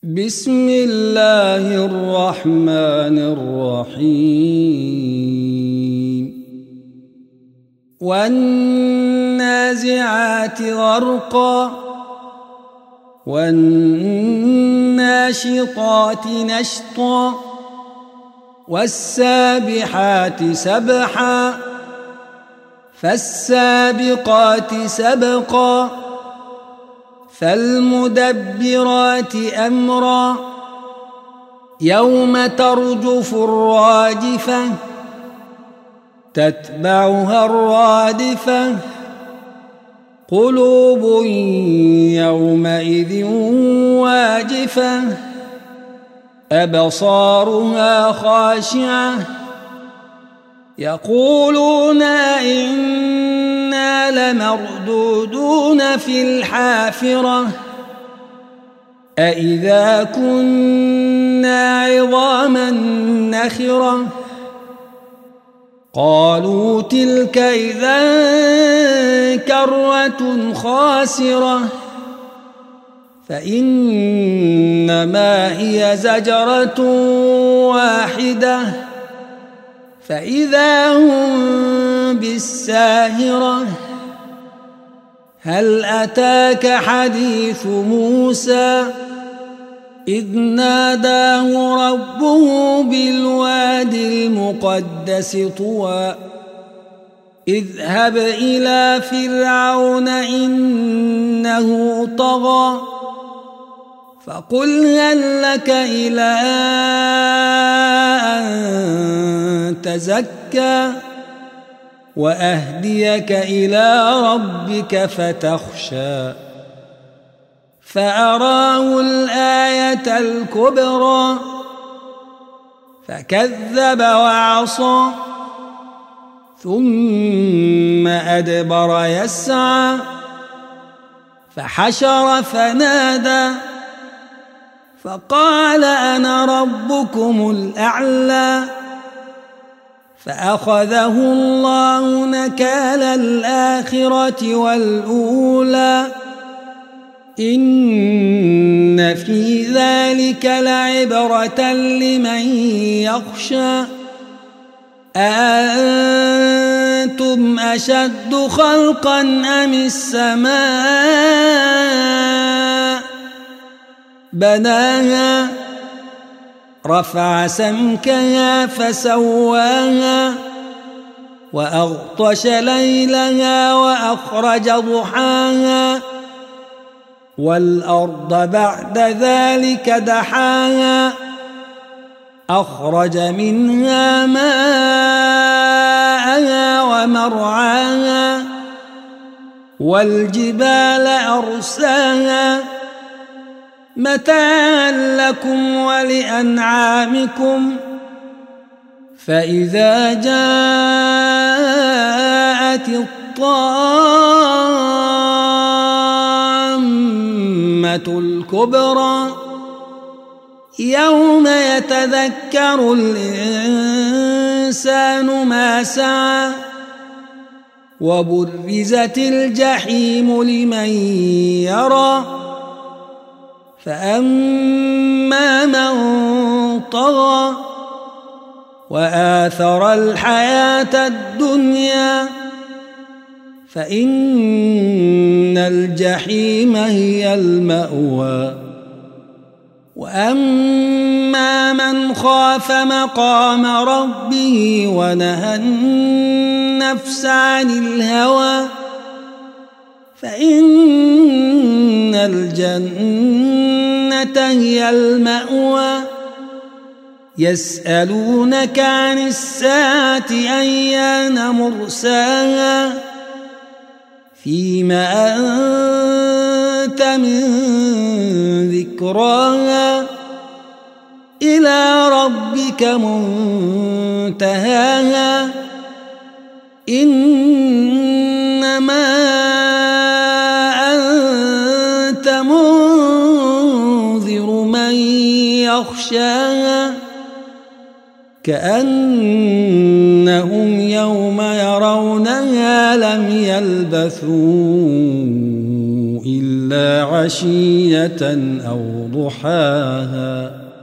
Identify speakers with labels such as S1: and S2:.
S1: بسم الله الرحمن الرحيم والنازعات غرقا والناشطات نشطا والسابحات سبحا فالسابقات سبقا فالمدبرات أمرا يوم ترجف الراجفة تتبعها الرادفة قلوب يومئذ واجفة أبصارها خاشعة يقولون إنا لمردودون في الحافرة أإذا كنا عظاما نخرة قالوا تلك إذا كرة خاسرة فإنما هي زجرة واحدة فإذا هم بالساهرة هل أتاك حديث موسى إذ ناداه ربه بالوادي المقدس طوى اذهب إلى فرعون إنه طغى فقل هل لك إلى أن تزكى وأهديك إلى ربك فتخشى فأراه الآية الكبرى فكذب وعصى ثم أدبر يسعى فحشر فنادى فقال أنا ربكم الأعلى فأخذه الله نكال الآخرة والأولى إن في ذلك لعبرة لمن يخشى أأنتم أشد خلقا أم السماء بناها رفع سمكها فسواها وأغطش ليلها وأخرج ضحاها والأرض بعد ذلك دحاها أخرج منها ماءها ومرعاها والجبال أرساها متاعا لكم ولأنعامكم فإذا جاءت الطامة الكبرى يوم يتذكر الإنسان ما سعى وبرزت الجحيم لمن يرى فأما من طغى وآثر الحياة الدنيا فإن الجحيم هي المأوى وأما من خاف مقام ربه ونهى النفس عن الهوى فإن الجنة هي المأوى يسألونك عن الساعة أيان مرساها فيما أنت من ذكراها إلى ربك منتهاها إنما أنت منذر من يخشاها كأنهم يوم يرونها لم يلبثوا إلا وعشية أو ضحاها